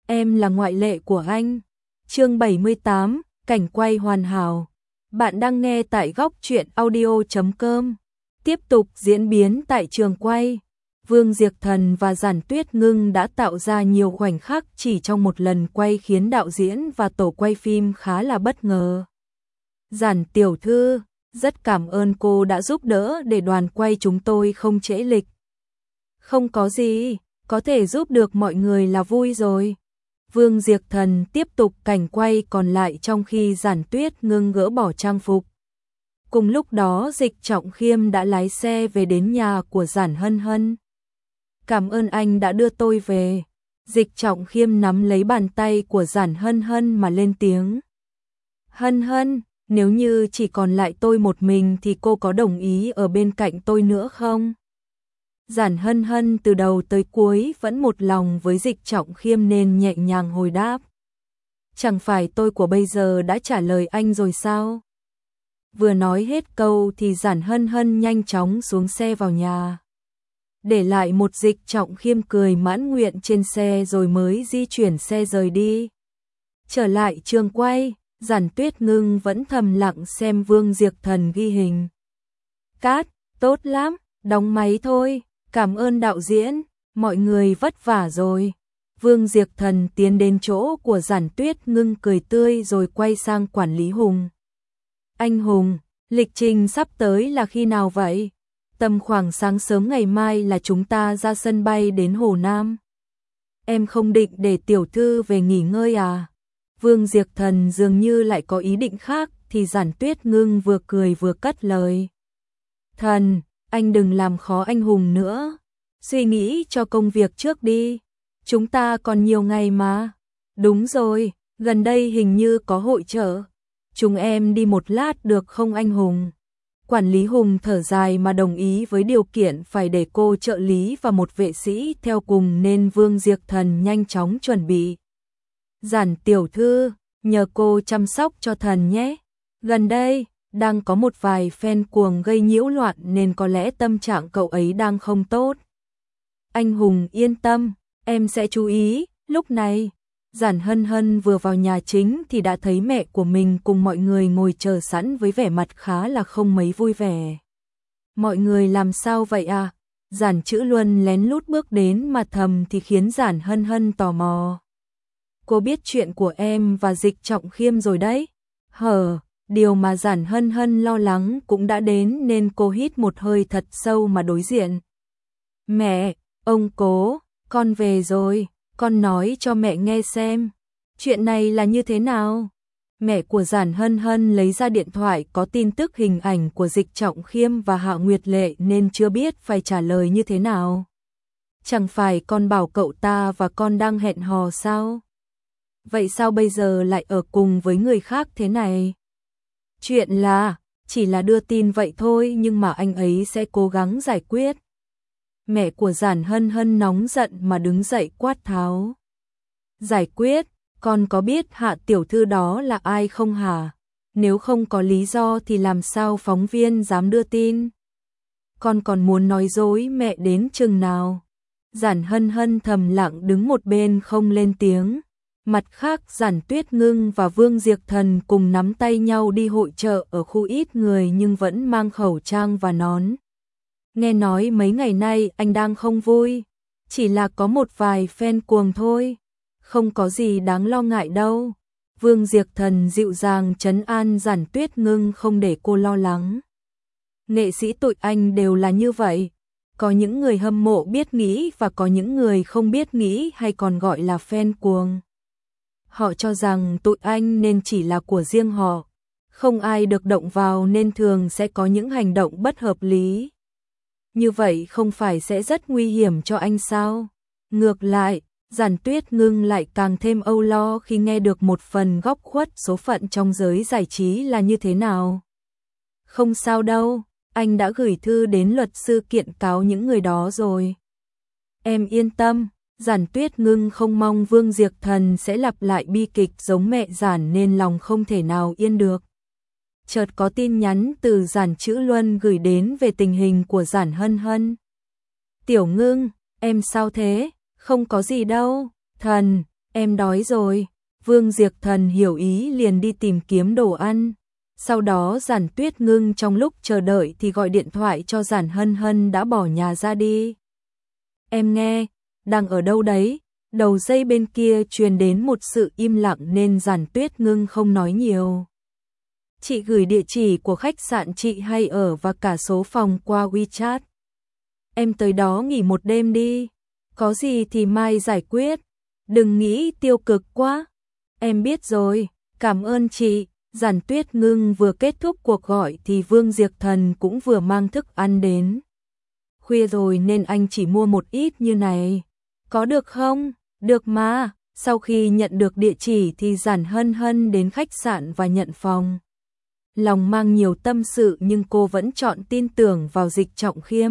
em là ngoại lệ của anh. Chương 78, cảnh quay hoàn hảo. Bạn đang nghe tại góc truyện audio.com. Tiếp tục diễn biến tại trường quay. Vương Diệp Thần và Giản Tuyết Ngưng đã tạo ra nhiều khoảnh khắc chỉ trong một lần quay khiến đạo diễn và tổ quay phim khá là bất ngờ. Giản tiểu thư, rất cảm ơn cô đã giúp đỡ để đoàn quay chúng tôi không trễ lịch. Không có gì, có thể giúp được mọi người là vui rồi. Vương Diệp Thần tiếp tục cảnh quay còn lại trong khi Giản Tuyết Ngưng gỡ bỏ trang phục. Cùng lúc đó Dịch Trọng Khiêm đã lái xe về đến nhà của Giản Hân Hân. Cảm ơn anh đã đưa tôi về. Dịch Trọng Khiêm nắm lấy bàn tay của Giản Hân Hân mà lên tiếng. Hân Hân, nếu như chỉ còn lại tôi một mình thì cô có đồng ý ở bên cạnh tôi nữa không? Giản Hân Hân từ đầu tới cuối vẫn một lòng với Dịch Trọng Khiêm nên nhẹ nhàng hồi đáp. Chẳng phải tôi của bây giờ đã trả lời anh rồi sao? Vừa nói hết câu thì Giản Hân Hân nhanh chóng xuống xe vào nhà. Để lại một Dịch Trọng Khiêm cười mãn nguyện trên xe rồi mới di chuyển xe rời đi. Trở lại trường quay, Giản Tuyết Ngưng vẫn thầm lặng xem Vương Diệp Thần ghi hình. Cát, tốt lắm, đóng máy thôi, cảm ơn đạo diễn, mọi người vất vả rồi. Vương Diệp Thần tiến đến chỗ của Giản Tuyết Ngưng cười tươi rồi quay sang quản lý Hùng. Anh Hùng, lịch trình sắp tới là khi nào vậy? Tầm khoảng sáng sớm ngày mai là chúng ta ra sân bay đến Hồ Nam. Em không định để tiểu thư về nghỉ ngơi à? Vương Diệp Thần dường như lại có ý định khác thì Giản Tuyết Ngưng vừa cười vừa cất lời. Thần, anh đừng làm khó anh Hùng nữa. Suy nghĩ cho công việc trước đi. Chúng ta còn nhiều ngày mà. Đúng rồi, gần đây hình như có hội chợ. Chúng em đi một lát được không anh Hùng? Quản lý Hùng thở dài mà đồng ý với điều kiện phải để cô trợ lý và một vệ sĩ theo cùng nên Vương Diệp Thần nhanh chóng chuẩn bị. Giản tiểu thư, nhờ cô chăm sóc cho thần nhé. Gần đây, đang có một vài fan cuồng gây nhiễu loạn nên có lẽ tâm trạng cậu ấy đang không tốt. Anh Hùng yên tâm, em sẽ chú ý. Lúc này, Giản Hân Hân vừa vào nhà chính thì đã thấy mẹ của mình cùng mọi người ngồi chờ sẵn với vẻ mặt khá là không mấy vui vẻ. Mọi người làm sao vậy à? Giản Chữ Luân lén lút bước đến mà thầm thì khiến Giản Hân Hân tò mò. Cô biết chuyện của em và Dịch Trọng Khiêm rồi đấy. Điều mà Giản Hân Hân lo lắng cũng đã đến nên cô hít một hơi thật sâu mà đối diện. Mẹ, ông cố, con về rồi, con nói cho mẹ nghe xem. Chuyện này là như thế nào? Mẹ của Giản Hân Hân lấy ra điện thoại có tin tức hình ảnh của Dịch Trọng Khiêm và Hạ Nguyệt Lệ nên chưa biết phải trả lời như thế nào. Chẳng phải con bảo cậu ta và con đang hẹn hò sao? Vậy sao bây giờ lại ở cùng với người khác thế này? Chuyện là, chỉ là đưa tin vậy thôi nhưng mà anh ấy sẽ cố gắng giải quyết. Mẹ của Giản Hân Hân nóng giận mà đứng dậy quát tháo. Giải quyết, con có biết Hạ tiểu thư đó là ai không hả? Nếu không có lý do thì làm sao phóng viên dám đưa tin? Con còn muốn nói dối mẹ đến chừng nào? Giản Hân Hân thầm lặng đứng một bên không lên tiếng. Mặt khác Giản Tuyết Ngưng và Vương Diệp Thần cùng nắm tay nhau đi hội chợ ở khu ít người nhưng vẫn mang khẩu trang và nón. Nghe nói mấy ngày nay anh đang không vui, chỉ là có một vài fan cuồng thôi, không có gì đáng lo ngại đâu. Vương Diệp Thần dịu dàng trấn an Giản Tuyết Ngưng không để cô lo lắng. Nghệ sĩ tụi anh đều là như vậy, có những người hâm mộ biết nghĩ và có những người không biết nghĩ hay còn gọi là fan cuồng. Họ cho rằng tụi anh nên chỉ là của riêng họ, không ai được động vào nên thường sẽ có những hành động bất hợp lý. Như vậy không phải sẽ rất nguy hiểm cho anh sao? Ngược lại, Giản Tuyết Ngưng lại càng thêm âu lo khi nghe được một phần góc khuất số phận trong giới giải trí là như thế nào. Không sao đâu, anh đã gửi thư đến luật sư kiện cáo những người đó rồi. Em yên tâm. Giản Tuyết Ngưng không mong Vương Diệp Thần sẽ lặp lại bi kịch giống mẹ Giản nên lòng không thể nào yên được. Chợt có tin nhắn từ Giản Chữ Luân gửi đến về tình hình của Giản Hân Hân. Tiểu Ngưng, em sao thế? Không có gì đâu. Thần, Em đói rồi. Vương Diệp Thần hiểu ý liền đi tìm kiếm đồ ăn. Sau đó Giản Tuyết Ngưng trong lúc chờ đợi thì gọi điện thoại cho Giản Hân Hân đã bỏ nhà ra đi. Em nghe, đang ở đâu đấy? Đầu dây bên kia truyền đến một sự im lặng nên Giản Tuyết Ngưng không nói nhiều. Chị gửi địa chỉ của khách sạn chị hay ở và cả số phòng qua WeChat. Em tới đó nghỉ một đêm đi. Có gì thì mai giải quyết. Đừng nghĩ tiêu cực quá. Em biết rồi, cảm ơn chị. Giản Tuyết Ngưng vừa kết thúc cuộc gọi thì Vương Diệp Thần cũng vừa mang thức ăn đến. Khuya rồi nên anh chỉ mua một ít như này. Có được không? Được mà. Sau khi nhận được địa chỉ thì Giản Hân Hân đến khách sạn và nhận phòng. Lòng mang nhiều tâm sự nhưng cô vẫn chọn tin tưởng vào Dịch Trọng Khiêm.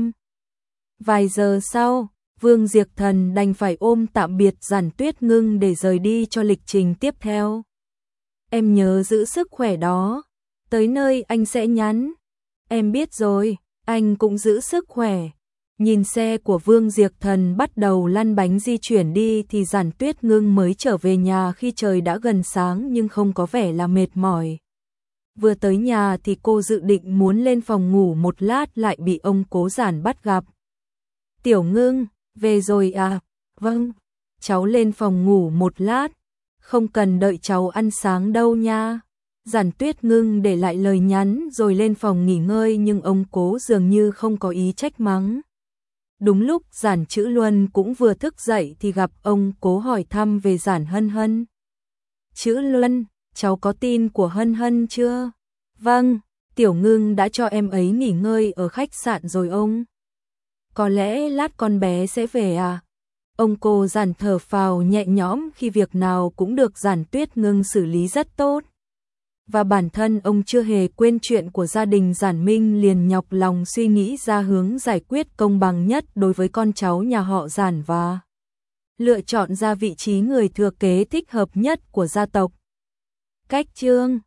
Vài giờ sau, Vương Diệp Thần đành phải ôm tạm biệt Giản Tuyết Ngưng để rời đi cho lịch trình tiếp theo. Em nhớ giữ sức khỏe đó. Tới nơi anh sẽ nhắn. Em biết rồi, anh cũng giữ sức khỏe. Nhìn xe của Vương Diệp Thần bắt đầu lăn bánh di chuyển đi thì Giản Tuyết Ngưng mới trở về nhà khi trời đã gần sáng nhưng không có vẻ là mệt mỏi. Vừa tới nhà thì cô dự định muốn lên phòng ngủ một lát lại bị ông Cố Giản bắt gặp. Tiểu Ngưng, về rồi à? Vâng, cháu lên phòng ngủ một lát. Không cần đợi cháu ăn sáng đâu nha. Giản Tuyết Ngưng để lại lời nhắn rồi lên phòng nghỉ ngơi nhưng ông Cố dường như không có ý trách mắng. Đúng lúc Giản Chữ Luân cũng vừa thức dậy thì gặp ông Cố hỏi thăm về Giản Hân Hân. Chữ Luân, cháu có tin của Hân Hân chưa? Vâng, Tiểu Ngưng đã cho em ấy nghỉ ngơi ở khách sạn rồi ông. Có lẽ lát con bé sẽ về à? Ông Cố Giản thở phào nhẹ nhõm khi việc nào cũng được Giản Tuyết Ngưng xử lý rất tốt. Và bản thân ông chưa hề quên chuyện của gia đình Giản Minh liền nhọc lòng suy nghĩ ra hướng giải quyết công bằng nhất đối với con cháu nhà họ Giản và lựa chọn ra vị trí người thừa kế thích hợp nhất của gia tộc. Cách chương